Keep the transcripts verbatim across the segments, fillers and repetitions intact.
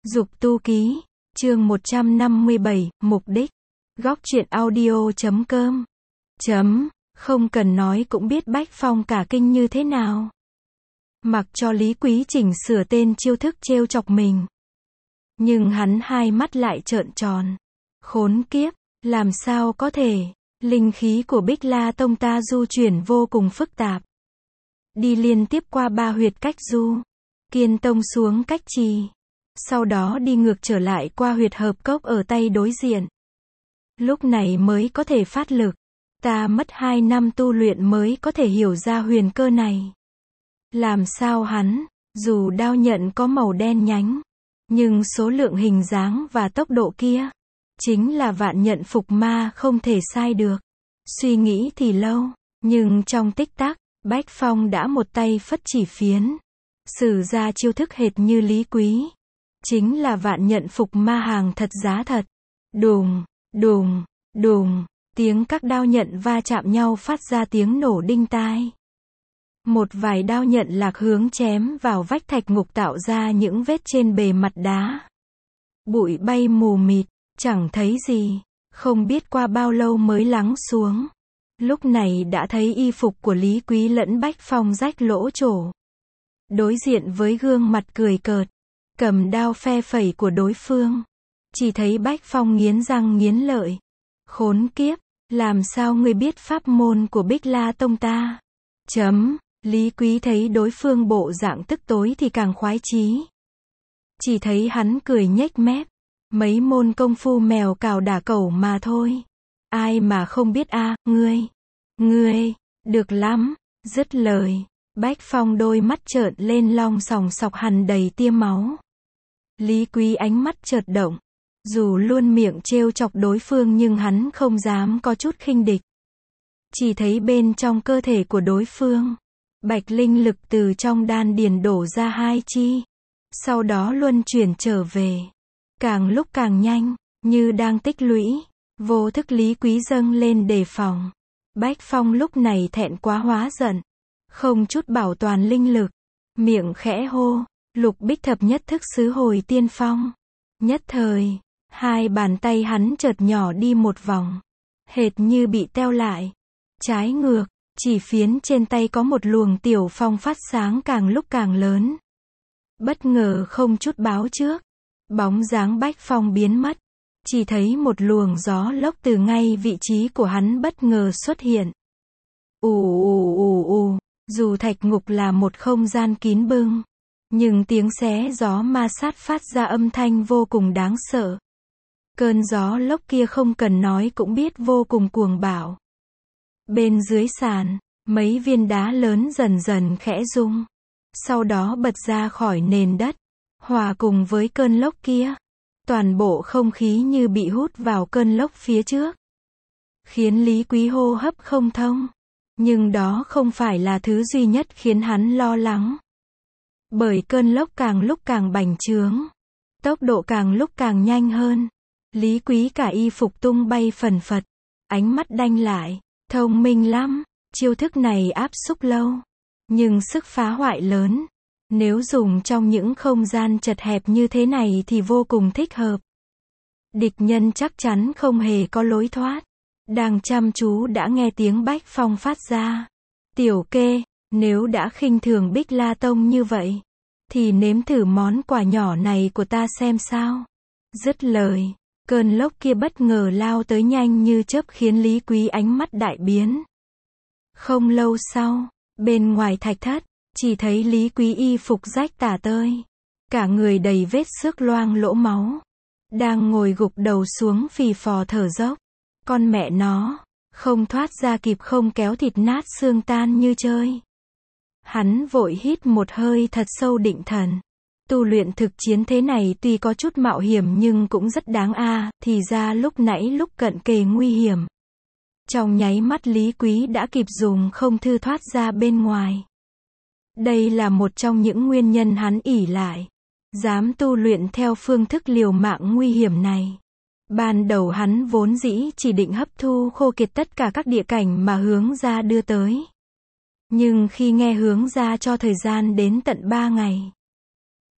Dục tu ký, chương một trăm năm mươi bảy, mục đích. Góc truyện audio chấm com. Chấm, không cần nói cũng biết Bách Phong cả kinh như thế nào. Mặc cho Lý Quý chỉnh sửa tên chiêu thức trêu chọc mình. Nhưng hắn hai mắt lại trợn tròn. Khốn kiếp, làm sao có thể, linh khí của Bích La Tông ta du chuyển vô cùng phức tạp. Đi liên tiếp qua ba huyệt cách du, Kiên Tông xuống cách trì. Sau đó đi ngược trở lại qua huyệt hợp cốc ở tay đối diện. Lúc này mới có thể phát lực. Ta mất hai năm tu luyện mới có thể hiểu ra huyền cơ này. Làm sao hắn, dù đao nhận có màu đen nhánh, nhưng số lượng hình dáng và tốc độ kia, chính là vạn nhận phục ma không thể sai được. Suy nghĩ thì lâu, nhưng trong tích tắc, Bách Phong đã một tay phất chỉ phiến. Sử ra chiêu thức hệt như Lý Quý. Chính là vạn nhận phục ma hàng thật giá thật. Đùng, đùng, đùng, tiếng các đao nhận va chạm nhau phát ra tiếng nổ đinh tai. Một vài đao nhận lạc hướng chém vào vách thạch ngục tạo ra những vết trên bề mặt đá. Bụi bay mù mịt, chẳng thấy gì, không biết qua bao lâu mới lắng xuống. Lúc này đã thấy y phục của Lý Quý lẫn Bách Phong rách lỗ trổ. Đối diện với gương mặt cười cợt, cầm đao phe phẩy của đối phương. Chỉ thấy Bách Phong nghiến răng nghiến lợi. Khốn kiếp, làm sao ngươi biết pháp môn của Bích La Tông ta? Chấm, Lý Quý thấy đối phương bộ dạng tức tối thì càng khoái chí. Chỉ thấy hắn cười nhếch mép. Mấy môn công phu mèo cào đả cẩu mà thôi. Ai mà không biết a, à, ngươi, ngươi, được lắm, dứt lời. Bách Phong đôi mắt trợn lên long sòng sọc hằn đầy tia máu. Lý Quý ánh mắt chợt động. Dù luôn miệng trêu chọc đối phương nhưng hắn không dám có chút khinh địch. Chỉ thấy bên trong cơ thể của đối phương, bạch linh lực từ trong đan điền đổ ra hai chi. Sau đó luân chuyển trở về. Càng lúc càng nhanh, như đang tích lũy. Vô thức Lý Quý dâng lên đề phòng. Bách Phong lúc này thẹn quá hóa giận. Không chút bảo toàn linh lực. Miệng khẽ hô, Lục Bích Thập Nhất Thức Xứ Hồi Tiên Phong. Nhất thời, hai bàn tay hắn chợt nhỏ đi một vòng. Hệt như bị teo lại. Trái ngược, chỉ phiến trên tay có một luồng tiểu phong phát sáng càng lúc càng lớn. Bất ngờ không chút báo trước. Bóng dáng Bách Phong biến mất. Chỉ thấy một luồng gió lốc từ ngay vị trí của hắn bất ngờ xuất hiện. Ù ù ù ù, dù thạch ngục là một không gian kín bưng, nhưng tiếng xé gió ma sát phát ra âm thanh vô cùng đáng sợ. Cơn gió lốc kia không cần nói cũng biết vô cùng cuồng bạo. Bên dưới sàn, mấy viên đá lớn dần dần khẽ rung. Sau đó bật ra khỏi nền đất. Hòa cùng với cơn lốc kia. Toàn bộ không khí như bị hút vào cơn lốc phía trước. Khiến Lý Quý hô hấp không thông. Nhưng đó không phải là thứ duy nhất khiến hắn lo lắng. Bởi cơn lốc càng lúc càng bành trướng. Tốc độ càng lúc càng nhanh hơn. Lý Quý cả y phục tung bay phần phật. Ánh mắt đanh lại. Thông minh lắm. Chiêu thức này áp xúc lâu. Nhưng sức phá hoại lớn. Nếu dùng trong những không gian chật hẹp như thế này thì vô cùng thích hợp. Địch nhân chắc chắn không hề có lối thoát. Đang chăm chú đã nghe tiếng Bách Phong phát ra. Tiểu kê, nếu đã khinh thường Bích La Tông như vậy, thì nếm thử món quà nhỏ này của ta xem sao. Dứt lời, cơn lốc kia bất ngờ lao tới nhanh như chớp khiến Lý Quý ánh mắt đại biến. Không lâu sau, bên ngoài thạch thất, chỉ thấy Lý Quý y phục rách tả tơi. Cả người đầy vết xước loang lỗ máu. Đang ngồi gục đầu xuống phì phò thở dốc. Con mẹ nó, không thoát ra kịp không kéo thịt nát xương tan như chơi. Hắn vội hít một hơi thật sâu định thần. Tu luyện thực chiến thế này tuy có chút mạo hiểm nhưng cũng rất đáng a, à, thì ra lúc nãy lúc cận kề nguy hiểm. Trong nháy mắt Lý Quý đã kịp dùng không thư thoát ra bên ngoài. Đây là một trong những nguyên nhân hắn ỷ lại. Dám tu luyện theo phương thức liều mạng nguy hiểm này. Ban đầu hắn vốn dĩ chỉ định hấp thu khô kiệt tất cả các địa cảnh mà hướng gia đưa tới. Nhưng khi nghe hướng gia cho thời gian đến tận ba ngày.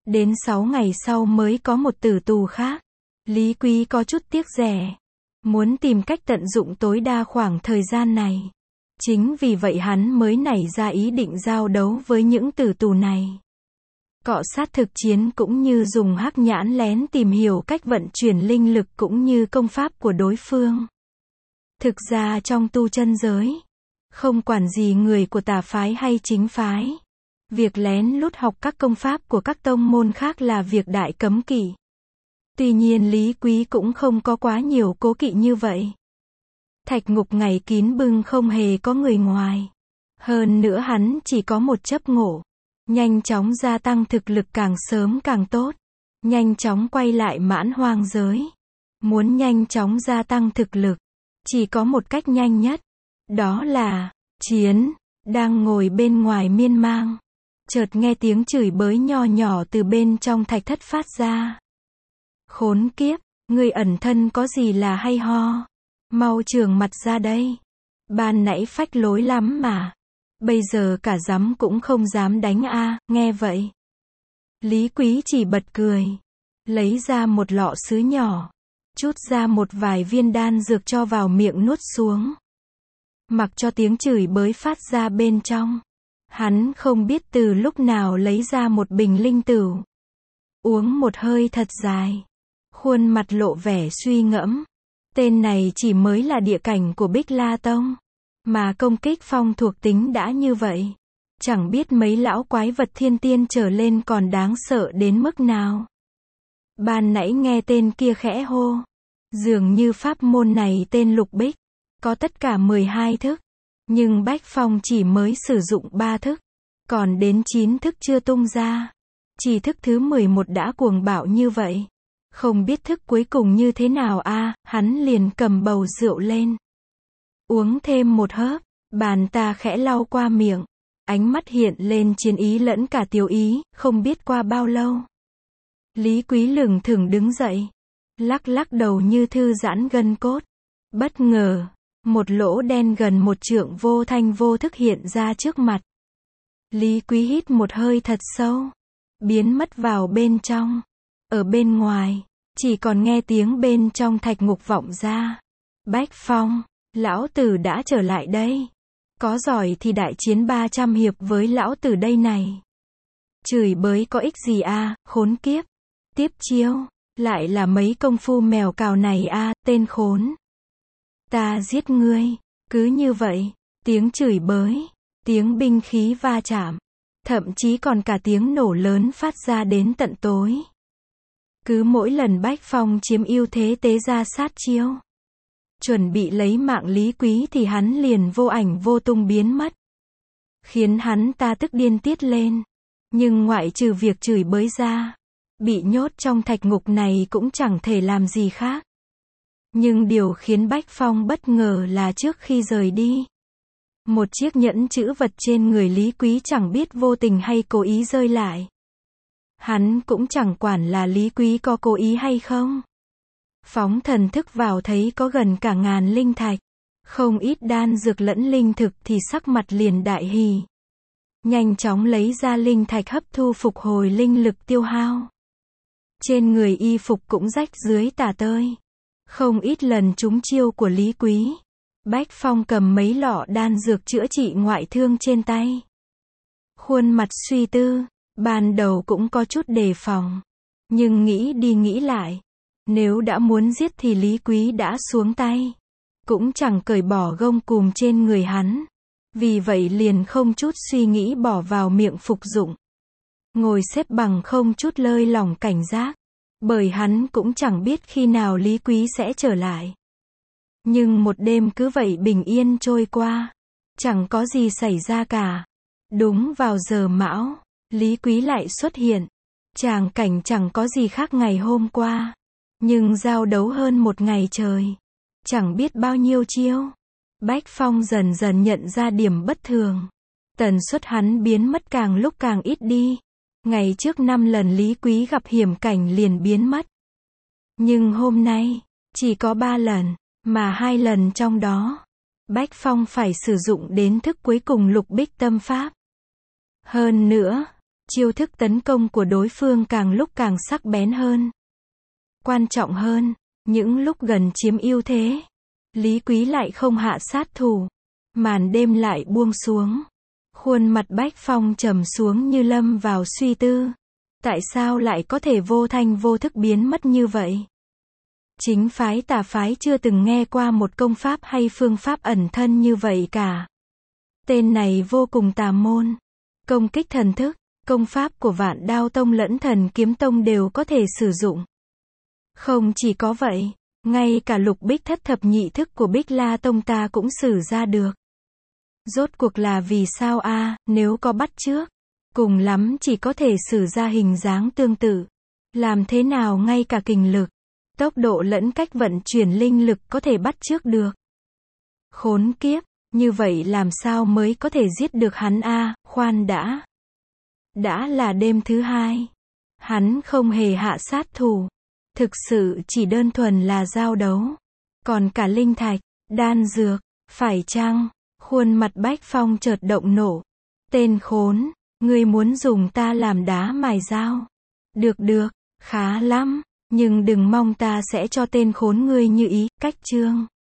Đến sáu ngày sau mới có một tử tù khác. Lý Quý có chút tiếc rẻ, muốn tìm cách tận dụng tối đa khoảng thời gian này. Chính vì vậy hắn mới nảy ra ý định giao đấu với những tử tù này. Cọ sát thực chiến cũng như dùng hắc nhãn lén tìm hiểu cách vận chuyển linh lực cũng như công pháp của đối phương. Thực ra trong tu chân giới, không quản gì người của tà phái hay chính phái, việc lén lút học các công pháp của các tông môn khác là việc đại cấm kỵ. Tuy nhiên Lý Quý cũng không có quá nhiều cố kỵ như vậy. Thạch ngục ngày kín bưng không hề có người ngoài. Hơn nữa hắn chỉ có một chấp ngộ. Nhanh chóng gia tăng thực lực càng sớm càng tốt. Nhanh chóng quay lại mãn hoang giới. Muốn nhanh chóng gia tăng thực lực, chỉ có một cách nhanh nhất. Đó là chiến. Đang ngồi bên ngoài miên mang, chợt nghe tiếng chửi bới nho nhỏ từ bên trong thạch thất phát ra. Khốn kiếp, ngươi ẩn thân có gì là hay ho? Mau trường mặt ra đây. Ban nãy phách lối lắm mà. Bây giờ cả dám cũng không dám đánh a. Nghe vậy, Lý Quý chỉ bật cười. Lấy ra một lọ sứ nhỏ. Chút ra một vài viên đan dược cho vào miệng nuốt xuống. Mặc cho tiếng chửi bới phát ra bên trong. Hắn không biết từ lúc nào lấy ra một bình linh tửu. Uống một hơi thật dài. Khuôn mặt lộ vẻ suy ngẫm. Tên này chỉ mới là địa cảnh của Bích La Tông. Mà công kích phong thuộc tính đã như vậy. Chẳng biết mấy lão quái vật thiên tiên trở lên còn đáng sợ đến mức nào. Ban nãy nghe tên kia khẽ hô. Dường như pháp môn này tên Lục Bích. Có tất cả mười hai thức. Nhưng Bách Phong chỉ mới sử dụng ba thức. Còn đến chín thức chưa tung ra. Chỉ thức thứ mười một đã cuồng bạo như vậy. Không biết thức cuối cùng như thế nào a. À, hắn liền cầm bầu rượu lên. Uống thêm một hớp. Bàn ta khẽ lau qua miệng. Ánh mắt hiện lên chiến ý lẫn cả tiêu ý. Không biết qua bao lâu. Lý Quý lửng thửng đứng dậy. Lắc lắc đầu như thư giãn gân cốt. Bất ngờ, một lỗ đen gần một trượng vô thanh vô thức hiện ra trước mặt. Lý Quý hít một hơi thật sâu. Biến mất vào bên trong. Ở bên ngoài, chỉ còn nghe tiếng bên trong thạch ngục vọng ra. Bách Phong, lão tử đã trở lại đây. Có giỏi thì đại chiến ba trăm hiệp với lão tử đây này. Chửi bới có ích gì a, à, khốn kiếp. Tiếp chiêu, lại là mấy công phu mèo cào này a, à, tên khốn. Ta giết ngươi. Cứ như vậy, tiếng chửi bới, tiếng binh khí va chạm, thậm chí còn cả tiếng nổ lớn phát ra đến tận tối. Cứ mỗi lần Bách Phong chiếm ưu thế tế ra sát chiêu, chuẩn bị lấy mạng Lý Quý thì hắn liền vô ảnh vô tung biến mất. Khiến hắn ta tức điên tiết lên. Nhưng ngoại trừ việc chửi bới ra, bị nhốt trong thạch ngục này cũng chẳng thể làm gì khác. Nhưng điều khiến Bách Phong bất ngờ là trước khi rời đi, một chiếc nhẫn chữ vật trên người Lý Quý chẳng biết vô tình hay cố ý rơi lại. Hắn cũng chẳng quản là Lý Quý có cố ý hay không. Phóng thần thức vào thấy có gần cả ngàn linh thạch, không ít đan dược lẫn linh thực thì sắc mặt liền đại hỉ. Nhanh chóng lấy ra linh thạch hấp thu phục hồi linh lực tiêu hao. Trên người y phục cũng rách dưới tả tơi. Không ít lần trúng chiêu của Lý Quý. Bách Phong cầm mấy lọ đan dược chữa trị ngoại thương trên tay. Khuôn mặt suy tư, ban đầu cũng có chút đề phòng. Nhưng nghĩ đi nghĩ lại, nếu đã muốn giết thì Lý Quý đã xuống tay. Cũng chẳng cởi bỏ gông cùm trên người hắn. Vì vậy liền không chút suy nghĩ bỏ vào miệng phục dụng. Ngồi xếp bằng không chút lơi lỏng cảnh giác. Bởi hắn cũng chẳng biết khi nào Lý Quý sẽ trở lại. Nhưng một đêm cứ vậy bình yên trôi qua. Chẳng có gì xảy ra cả. Đúng vào giờ mão, Lý Quý lại xuất hiện. Tràng cảnh chẳng có gì khác ngày hôm qua. Nhưng giao đấu hơn một ngày trời. Chẳng biết bao nhiêu chiêu. Bách Phong dần dần nhận ra điểm bất thường. Tần suất hắn biến mất càng lúc càng ít đi. Ngày trước năm lần Lý Quý gặp hiểm cảnh liền biến mất. Nhưng hôm nay, chỉ có ba lần, mà hai lần trong đó, Bách Phong phải sử dụng đến thức cuối cùng Lục Bích Tâm Pháp. Hơn nữa, Chiêu thức tấn công của đối phương càng lúc càng sắc bén hơn. Quan trọng hơn, những lúc gần chiếm ưu thế, Lý Quý lại không hạ sát thủ. Màn đêm lại buông xuống. Khuôn mặt Bách Phong trầm xuống như lâm vào suy tư. Tại sao lại có thể vô thanh vô thức biến mất như vậy? Chính phái tà phái chưa từng nghe qua một công pháp hay phương pháp ẩn thân như vậy cả. Tên này vô cùng tà môn. Công kích thần thức, công pháp của Vạn Đao Tông lẫn Thần Kiếm Tông đều có thể sử dụng. Không chỉ có vậy, ngay cả Lục Bích Thất Thập Nhị Thức của Bích La Tông ta cũng sử ra được. Rốt cuộc là vì sao a? À, nếu có bắt chước, cùng lắm chỉ có thể sử ra hình dáng tương tự. Làm thế nào ngay cả kình lực, tốc độ lẫn cách vận chuyển linh lực có thể bắt chước được? Khốn kiếp, như vậy làm sao mới có thể giết được hắn a? À, khoan đã. Đã là đêm thứ hai, hắn không hề hạ sát thủ. Thực sự chỉ đơn thuần là giao đấu. Còn cả linh thạch, đan dược, phải chăng? Khuôn mặt Bách Phong chợt động nộ. Tên khốn, ngươi muốn dùng ta làm đá mài dao. Được được, khá lắm, nhưng đừng mong ta sẽ cho tên khốn ngươi như ý, cách chương.